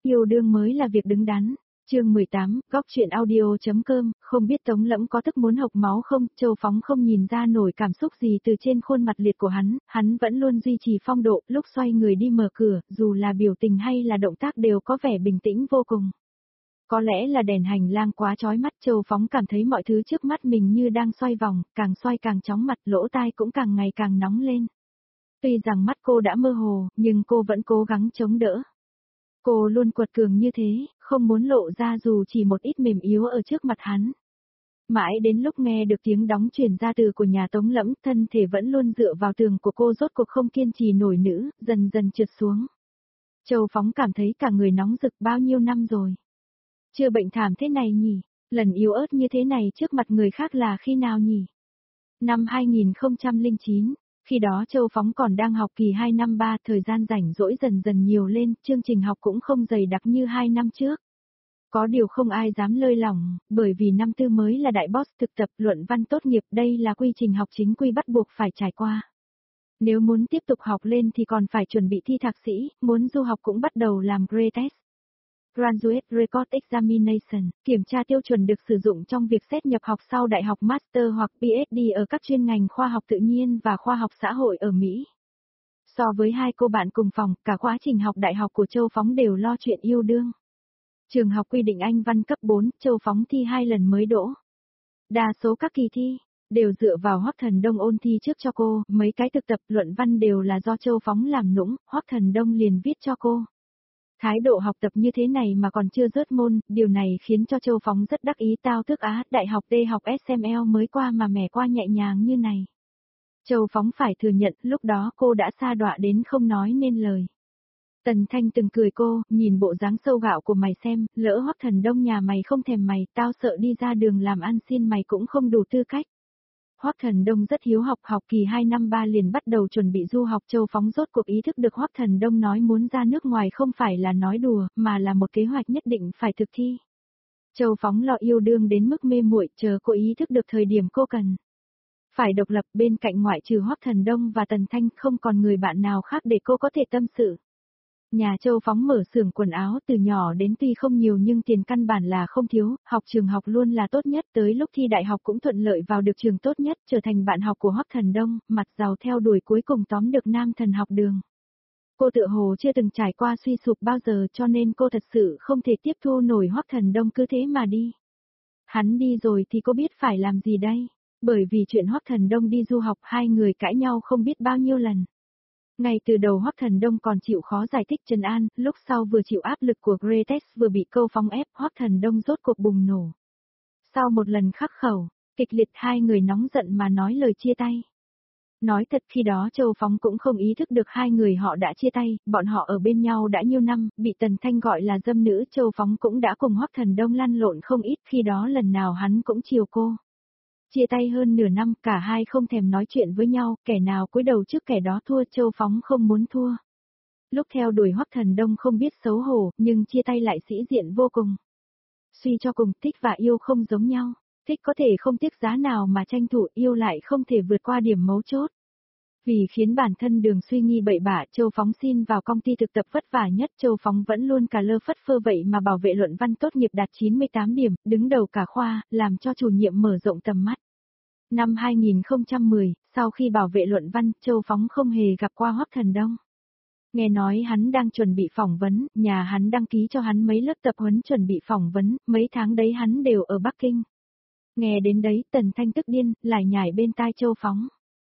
Yêu đương mới là việc đứng đắn. Chương 18, góc chuyện audio.com, không biết Tống Lẫm có tức muốn hộc máu không, Châu Phóng không nhìn ra nổi cảm xúc gì từ trên khuôn mặt liệt của hắn vẫn luôn duy trì phong độ, lúc xoay người đi mở cửa, dù là biểu tình hay là động tác đều có vẻ bình tĩnh vô cùng. Có lẽ là đèn hành lang quá chói mắt, Châu Phóng cảm thấy mọi thứ trước mắt mình như đang xoay vòng, càng xoay càng chóng mặt, lỗ tai cũng càng ngày càng nóng lên. Tuy rằng mắt cô đã mơ hồ, nhưng cô vẫn cố gắng chống đỡ. Cô luôn quật cường như thế, không muốn lộ ra dù chỉ một ít mềm yếu ở trước mặt hắn. Mãi đến lúc nghe được tiếng đóng truyền ra từ của nhà Tống Lẫm, thân thể vẫn luôn dựa vào tường của cô rốt cuộc không kiên trì nổi nữa, dần dần trượt xuống. Châu Phóng cảm thấy cả người nóng rực, bao nhiêu năm rồi. Chưa bệnh thảm thế này nhỉ, lần yếu ớt như thế này trước mặt người khác là khi nào nhỉ? Năm 2009. Khi đó Châu Phóng còn đang học kỳ 2 năm 3, thời gian rảnh rỗi dần dần nhiều lên, chương trình học cũng không dày đặc như 2 năm trước. Có điều không ai dám lơi lỏng, bởi vì năm tư mới là đại boss thực tập luận văn tốt nghiệp, đây là quy trình học chính quy bắt buộc phải trải qua. Nếu muốn tiếp tục học lên thì còn phải chuẩn bị thi thạc sĩ, muốn du học cũng bắt đầu làm grade test. Graduate Record Examination, kiểm tra tiêu chuẩn được sử dụng trong việc xét nhập học sau đại học Master hoặc PhD ở các chuyên ngành khoa học tự nhiên và khoa học xã hội ở Mỹ. So với hai cô bạn cùng phòng, cả quá trình học đại học của Châu Phóng đều lo chuyện yêu đương. Trường học quy định Anh văn cấp 4, Châu Phóng thi 2 lần mới đỗ. Đa số các kỳ thi đều dựa vào Hoắc Thần Đông ôn thi trước cho cô, mấy cái thực tập luận văn đều là do Châu Phóng làm nũng, Hoắc Thần Đông liền viết cho cô. Thái độ học tập như thế này mà còn chưa rớt môn, điều này khiến cho Châu Phóng rất đắc ý, tao thức á, đại học D học SML mới qua mà mẻ qua nhẹ nhàng như này. Châu Phóng phải thừa nhận, lúc đó cô đã sa đọa đến không nói nên lời. Tần Thanh từng cười cô, nhìn bộ dáng sâu gạo của mày xem, lỡ Hoắc Thần Đông nhà mày không thèm mày, tao sợ đi ra đường làm ăn xin mày cũng không đủ tư cách. Hoắc Thần Đông rất hiếu học, học kỳ 2 năm 3 liền bắt đầu chuẩn bị du học. Châu Phóng rốt cuộc ý thức được Hoắc Thần Đông nói muốn ra nước ngoài không phải là nói đùa, mà là một kế hoạch nhất định phải thực thi. Châu Phóng lo yêu đương đến mức mê muội, chờ cô ý thức được thời điểm cô cần phải độc lập, bên cạnh ngoại trừ Hoắc Thần Đông và Tần Thanh không còn người bạn nào khác để cô có thể tâm sự. Nhà Châu Phóng mở xưởng quần áo, từ nhỏ đến tuy không nhiều nhưng tiền căn bản là không thiếu, học trường học luôn là tốt nhất, tới lúc thi đại học cũng thuận lợi vào được trường tốt nhất, trở thành bạn học của Hoắc Thần Đông, mặt giàu theo đuổi cuối cùng tóm được nam thần học đường. Cô tựa hồ chưa từng trải qua suy sụp bao giờ cho nên cô thật sự không thể tiếp thu nổi Hoắc Thần Đông cứ thế mà đi. Hắn đi rồi thì cô biết phải làm gì đây? Bởi vì chuyện Hoắc Thần Đông đi du học hai người cãi nhau không biết bao nhiêu lần. Ngay từ đầu Hoắc Thần Đông còn chịu khó giải thích trấn an, lúc sau vừa chịu áp lực của Gretex vừa bị câu Phóng ép, Hoắc Thần Đông rốt cuộc bùng nổ. Sau một lần khắc khẩu, kịch liệt hai người nóng giận mà nói lời chia tay. Nói thật khi đó Châu Phóng cũng không ý thức được hai người họ đã chia tay, bọn họ ở bên nhau đã nhiều năm, bị Tần Thanh gọi là dâm nữ, Châu Phóng cũng đã cùng Hoắc Thần Đông lăn lộn không ít, khi đó lần nào hắn cũng chiều cô. Chia tay hơn nửa năm, cả hai không thèm nói chuyện với nhau, kẻ nào cúi đầu trước kẻ đó thua, Châu Phóng không muốn thua. Lúc theo đuổi Hoắc Thần Đông không biết xấu hổ, nhưng chia tay lại sĩ diện vô cùng. Suy cho cùng, thích và yêu không giống nhau, thích có thể không tiếc giá nào mà tranh thủ, yêu lại không thể vượt qua điểm mấu chốt. Vì khiến bản thân đường suy nghi bậy bạ, Châu Phóng xin vào công ty thực tập vất vả nhất, Châu Phóng vẫn luôn cà lơ phất phơ vậy mà bảo vệ luận văn tốt nghiệp đạt 98 điểm, đứng đầu cả khoa, làm cho chủ nhiệm mở rộng tầm mắt. Năm 2010, sau khi bảo vệ luận văn, Châu Phóng không hề gặp qua Hoắc Thần Đông. Nghe nói hắn đang chuẩn bị phỏng vấn, nhà hắn đăng ký cho hắn mấy lớp tập huấn chuẩn bị phỏng vấn, mấy tháng đấy hắn đều ở Bắc Kinh. Nghe đến đấy, Tần Thanh tức điên, lải nhải bên tai Châu Phóng.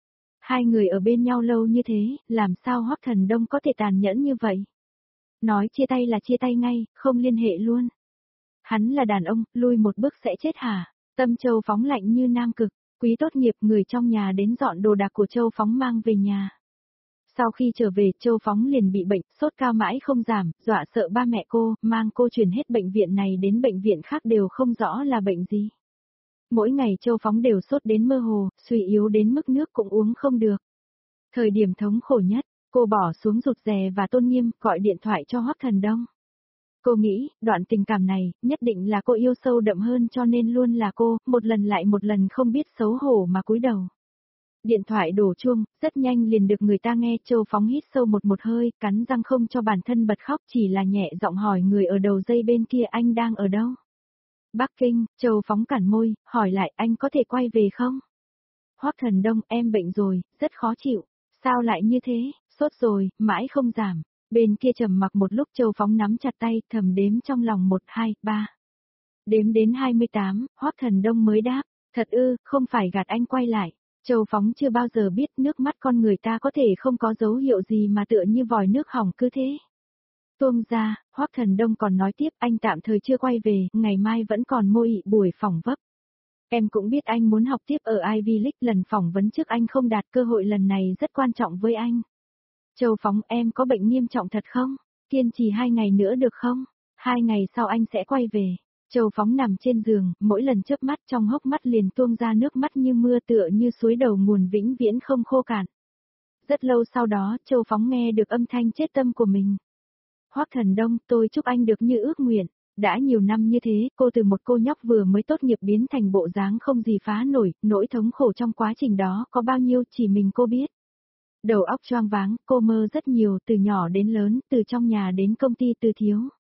Hai người ở bên nhau lâu như thế, làm sao Hoắc Thần Đông có thể tàn nhẫn như vậy? Nói chia tay là chia tay ngay, không liên hệ luôn. Hắn là đàn ông, lui một bước sẽ chết hả? Tâm Châu Phóng lạnh như nam cực. Quý tốt nghiệp, người trong nhà đến dọn đồ đạc của Châu Phóng mang về nhà. Sau khi trở về, Châu Phóng liền bị bệnh, sốt cao mãi không giảm, dọa sợ ba mẹ cô, mang cô chuyển hết bệnh viện này đến bệnh viện khác đều không rõ là bệnh gì. Mỗi ngày Châu Phóng đều sốt đến mơ hồ, suy yếu đến mức nước cũng uống không được. Thời điểm thống khổ nhất, cô bỏ xuống rụt rè và tôn nghiêm, gọi điện thoại cho Hoắc Thần Đông. Cô nghĩ, đoạn tình cảm này, nhất định là cô yêu sâu đậm hơn cho nên luôn là cô, một lần lại một lần không biết xấu hổ mà cúi đầu. Điện thoại đổ chuông, rất nhanh liền được người ta nghe. Châu Phóng hít sâu một hơi, cắn răng không cho bản thân bật khóc, chỉ là nhẹ giọng hỏi người ở đầu dây bên kia anh đang ở đâu. Bắc Kinh. Châu Phóng cản môi, hỏi lại anh có thể quay về không? Hoắc Thần Đông, em bệnh rồi, rất khó chịu. Sao lại như thế, sốt rồi, mãi không giảm. Bên kia trầm mặc một lúc. Châu Phóng nắm chặt tay, thầm đếm trong lòng 1, 2, 3. Đếm đến 28, Hoắc Thần Đông mới đáp, thật ư, không phải gạt anh quay lại. Châu Phóng chưa bao giờ biết nước mắt con người ta có thể không có dấu hiệu gì mà tựa như vòi nước hỏng cứ thế. Tuông ra, Hoắc Thần Đông còn nói tiếp, anh tạm thời chưa quay về, ngày mai vẫn còn môi buổi phỏng vấn. Em cũng biết anh muốn học tiếp ở Ivy League, lần phỏng vấn trước anh không đạt, cơ hội lần này rất quan trọng với anh. Châu Phóng, em có bệnh nghiêm trọng thật không? Kiên trì 2 ngày nữa được không? 2 ngày sau anh sẽ quay về. Châu Phóng nằm trên giường, mỗi lần chớp mắt trong hốc mắt liền tuôn ra nước mắt như mưa, tựa như suối đầu nguồn vĩnh viễn không khô cạn. Rất lâu sau đó, Châu Phóng nghe được âm thanh chết tâm của mình. Hoắc Thần Đông, tôi chúc anh được như ước nguyện. Đã nhiều năm như thế, cô từ một cô nhóc vừa mới tốt nghiệp biến thành bộ dáng không gì phá nổi, nỗi thống khổ trong quá trình đó có bao nhiêu chỉ mình cô biết. Đầu óc choáng váng, cô mơ rất nhiều, từ nhỏ đến lớn, từ trong nhà đến công ty, từ thiếu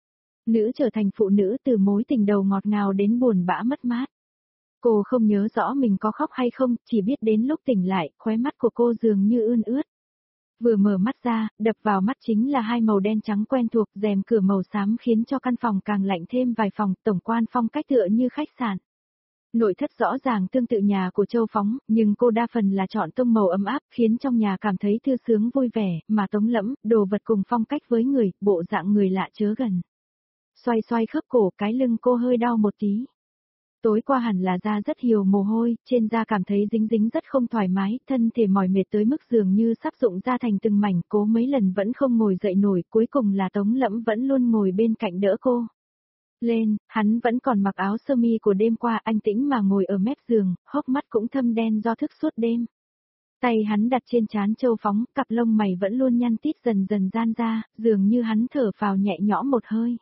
nữ trở thành phụ nữ, từ mối tình đầu ngọt ngào đến buồn bã mất mát. Cô không nhớ rõ mình có khóc hay không, chỉ biết đến lúc tỉnh lại, khóe mắt của cô dường như ươn ướt. Vừa mở mắt ra, đập vào mắt chính là hai màu đen trắng quen thuộc, rèm cửa màu xám khiến cho căn phòng càng lạnh thêm vài phòng, tổng quan phong cách tựa như khách sạn. Nội thất rõ ràng tương tự nhà của Châu Phóng, nhưng cô đa phần là chọn tông màu ấm áp, khiến trong nhà cảm thấy thư sướng vui vẻ, mà Tống Lẫm, đồ vật cùng phong cách với người, bộ dạng người lạ chớ gần. Xoay xoay khớp cổ, cái lưng cô hơi đau một tí. Tối qua hẳn là da rất nhiều mồ hôi, trên da cảm thấy dính dính rất không thoải mái, thân thể mỏi mệt tới mức dường như sắp rụng ra thành từng mảnh, cố mấy lần vẫn không ngồi dậy nổi, cuối cùng là Tống Lẫm vẫn luôn ngồi bên cạnh đỡ cô. Lên, hắn vẫn còn mặc áo sơ mi của đêm qua, anh tĩnh mà ngồi ở mép giường, hốc mắt cũng thâm đen do thức suốt đêm. Tay hắn đặt trên trán Châu Phóng, cặp lông mày vẫn luôn nhăn tít dần dần gian ra, dường như hắn thở phào nhẹ nhõm một hơi.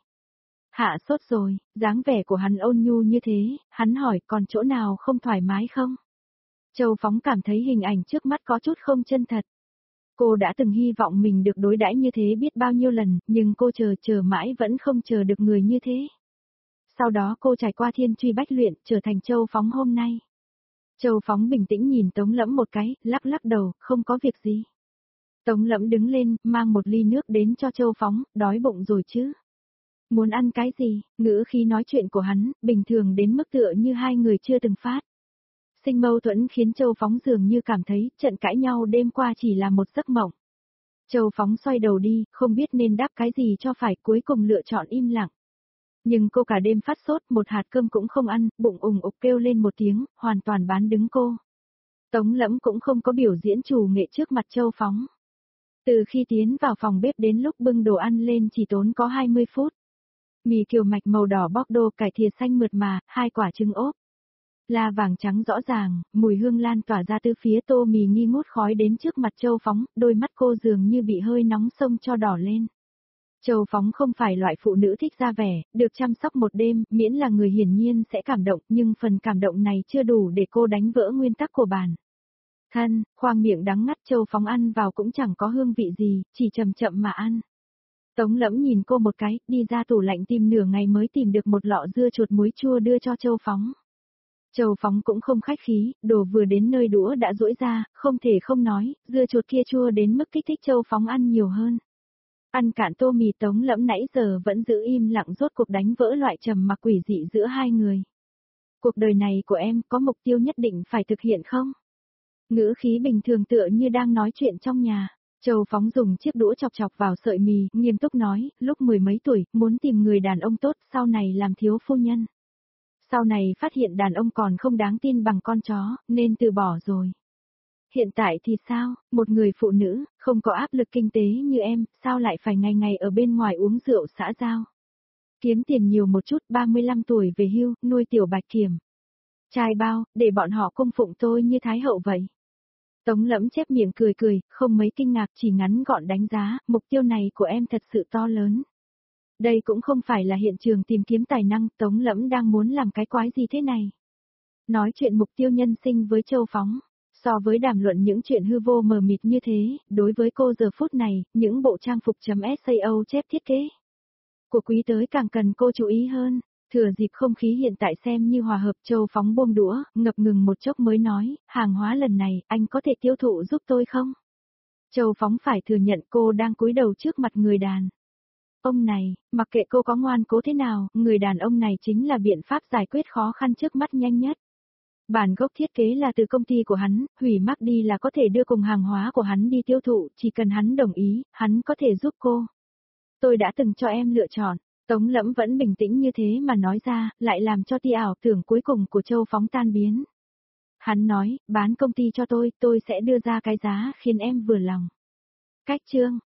Hạ sốt rồi, dáng vẻ của hắn ôn nhu như thế, hắn hỏi còn chỗ nào không thoải mái không? Châu Phóng cảm thấy hình ảnh trước mắt có chút không chân thật. Cô đã từng hy vọng mình được đối đãi như thế biết bao nhiêu lần, nhưng cô chờ mãi vẫn không chờ được người như thế. Sau đó cô trải qua thiên truy bách luyện, trở thành Châu Phóng hôm nay. Châu Phóng bình tĩnh nhìn Tống Lẫm một cái, lắc lắc đầu, không có việc gì. Tống Lẫm đứng lên, mang một ly nước đến cho Châu Phóng, đói bụng rồi chứ? Muốn ăn cái gì? Ngữ khí nói chuyện của hắn, bình thường đến mức tựa như hai người chưa từng phát. Sinh mâu thuẫn khiến Châu Phóng dường như cảm thấy trận cãi nhau đêm qua chỉ là một giấc mộng. Châu Phóng xoay đầu đi, không biết nên đáp cái gì cho phải, cuối cùng lựa chọn im lặng. Nhưng cô cả đêm phát sốt, một hạt cơm cũng không ăn, bụng ủng ục kêu lên một tiếng, hoàn toàn bán đứng cô. Tống Lẫm cũng không có biểu diễn chủ nghệ trước mặt Châu Phóng. Từ khi tiến vào phòng bếp đến lúc bưng đồ ăn lên chỉ tốn có 20 phút. Mì kiều mạch màu đỏ Bordeaux, cải thìa xanh mượt mà, 2 quả trứng ốp. La vàng trắng rõ ràng, mùi hương lan tỏa ra từ phía tô mì nghi ngút khói đến trước mặt Châu Phóng, đôi mắt cô dường như bị hơi nóng sông cho đỏ lên. Châu Phóng không phải loại phụ nữ thích ra vẻ, được chăm sóc một đêm, miễn là người hiển nhiên sẽ cảm động, nhưng phần cảm động này chưa đủ để cô đánh vỡ nguyên tắc của bản thân, khoang miệng đắng ngắt. Châu Phóng ăn vào cũng chẳng có hương vị gì, chỉ chậm chậm mà ăn. Tống Lẫm nhìn cô một cái, đi ra tủ lạnh tìm nửa ngày mới tìm được một lọ dưa chuột muối chua đưa cho Châu Phóng. Châu Phóng cũng không khách khí, đồ vừa đến nơi đũa đã duỗi ra, không thể không nói, dưa chuột kia chua đến mức kích thích Châu Phóng ăn nhiều hơn. Ăn cạn tô mì. Tống Lẫm nãy giờ vẫn giữ im lặng, rốt cuộc đánh vỡ loại trầm mặc quỷ dị giữa hai người. Cuộc đời này của em có mục tiêu nhất định phải thực hiện không? Ngữ khí bình thường tựa như đang nói chuyện trong nhà. Châu Phóng dùng chiếc đũa chọc chọc vào sợi mì, nghiêm túc nói, lúc 10 mấy tuổi, muốn tìm người đàn ông tốt, sau này làm thiếu phu nhân. Sau này phát hiện đàn ông còn không đáng tin bằng con chó, nên từ bỏ rồi. Hiện tại thì sao, một người phụ nữ, không có áp lực kinh tế như em, sao lại phải ngày ngày ở bên ngoài uống rượu xã giao? Kiếm tiền nhiều một chút, 35 tuổi về hưu, nuôi tiểu Bạch Kiểm. Trai bao, để bọn họ cung phụng tôi như thái hậu vậy. Tống Lẫm chép miệng cười cười, không mấy kinh ngạc, chỉ ngắn gọn đánh giá, mục tiêu này của em thật sự to lớn. Đây cũng không phải là hiện trường tìm kiếm tài năng, Tống Lẫm đang muốn làm cái quái gì thế này. Nói chuyện mục tiêu nhân sinh với Châu Phóng, So với đàm luận những chuyện hư vô mờ mịt như thế, đối với cô giờ phút này, những bộ trang phục .sao chép thiết kế của Quý tới càng cần cô chú ý hơn. Thừa dịp không khí hiện tại xem như hòa hợp, Châu Phóng buông đũa, ngập ngừng một chốc mới nói, hàng hóa lần này, anh có thể tiêu thụ giúp tôi không? Châu Phóng phải thừa nhận cô đang cúi đầu trước mặt người đàn ông này, mặc kệ cô có ngoan cố thế nào, người đàn ông này chính là biện pháp giải quyết khó khăn trước mắt nhanh nhất. Bản gốc thiết kế là từ công ty của hắn, hủy mác đi là có thể đưa cùng hàng hóa của hắn đi tiêu thụ, chỉ cần hắn đồng ý, hắn có thể giúp cô. Tôi đã từng cho em lựa chọn. Tống Lẫm vẫn bình tĩnh như thế mà nói ra, lại làm cho tia ảo tưởng cuối cùng của Châu Phóng tan biến. Hắn nói, bán công ty cho tôi sẽ đưa ra cái giá khiến em vừa lòng. Cách chương